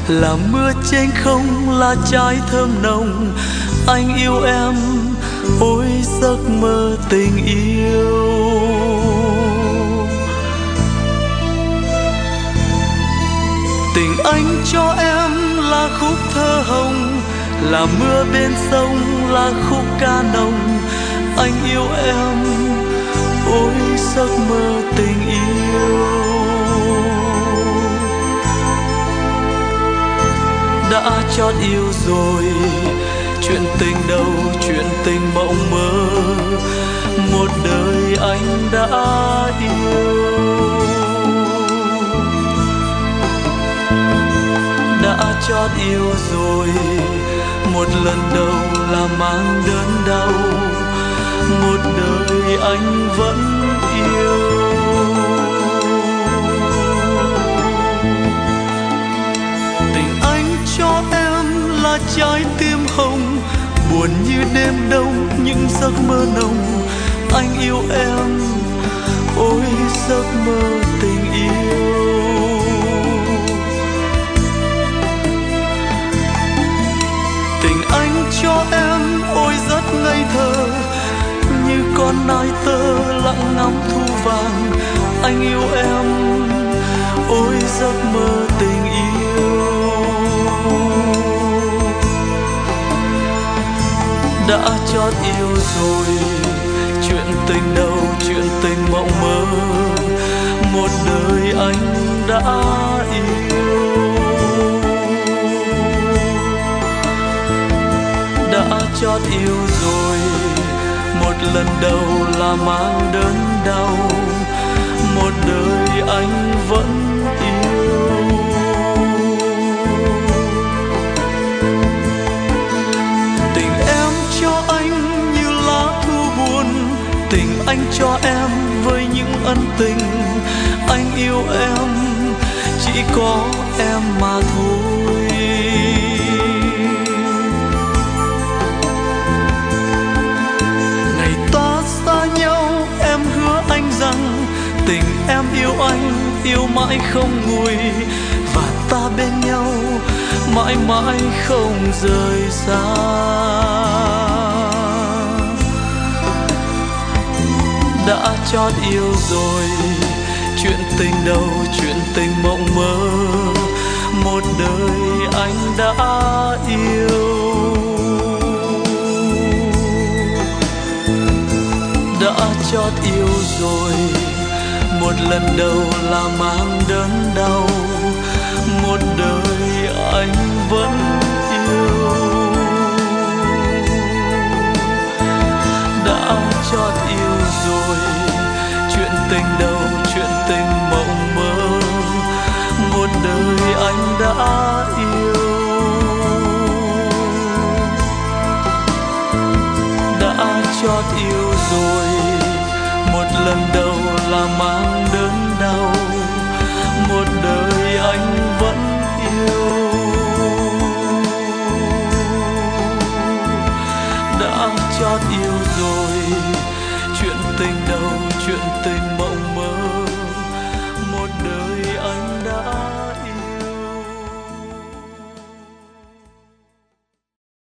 là mưa trên không, là trái thơm nồng. Anh yêu em, ôi giấc mơ tình yêu. Tình anh cho em là khúc thơ hồng, là mưa bên sông, là khúc ca nồng. Anh yêu em, ôi giấc mơ tình yêu. Đã chót yêu rồi, chuyện tình đâu, chuyện tình mộng mơ. Một đời anh đã yêu. Đã chót yêu rồi, một lần đầu là mang đớn đau. Một đời anh vẫn yêu. Tình anh cho em là trái tim hồng, buồn như đêm đông những giấc mơ nồng. Anh yêu em, ôi giấc mơ tình yêu. Tình anh cho em ôi rất ngây thơ, như con nai tơ lặng ngắm thu vàng. Anh yêu em, ôi giấc mơ tình yêu. Đã chót yêu rồi, chuyện tình đâu, chuyện tình mộng mơ. Một đời anh đã yêu. Đã chót yêu rồi, một lần đầu là mang đớn đau. Một đời anh vẫn yêu. Tình em cho anh như lá thu buồn, tình anh cho em với những ân tình. Anh yêu em, chỉ có em mà thôi. Ngày ta xa nhau em hứa anh rằng tình em yêu anh, yêu mãi không nguôi. Và ta bên nhau mãi mãi không rời xa. Đã chót yêu rồi, chuyện tình đâu, chuyện tình mộng mơ. Một đời anh đã yêu. Đã chót yêu rồi, một lần đầu là mang đớn đau. Một đời anh vẫn yêu. Đã chót yêu rồi, chuyện tình đâu, chuyện tình mộng mơ. Một đời anh đã yêu. Đã chót yêu rồi, một lần đầu là mang đớn đau. Một đời anh vẫn yêu. Đã chót yêu rồi, chuyện tình đâu, chuyện tình mộng mơ.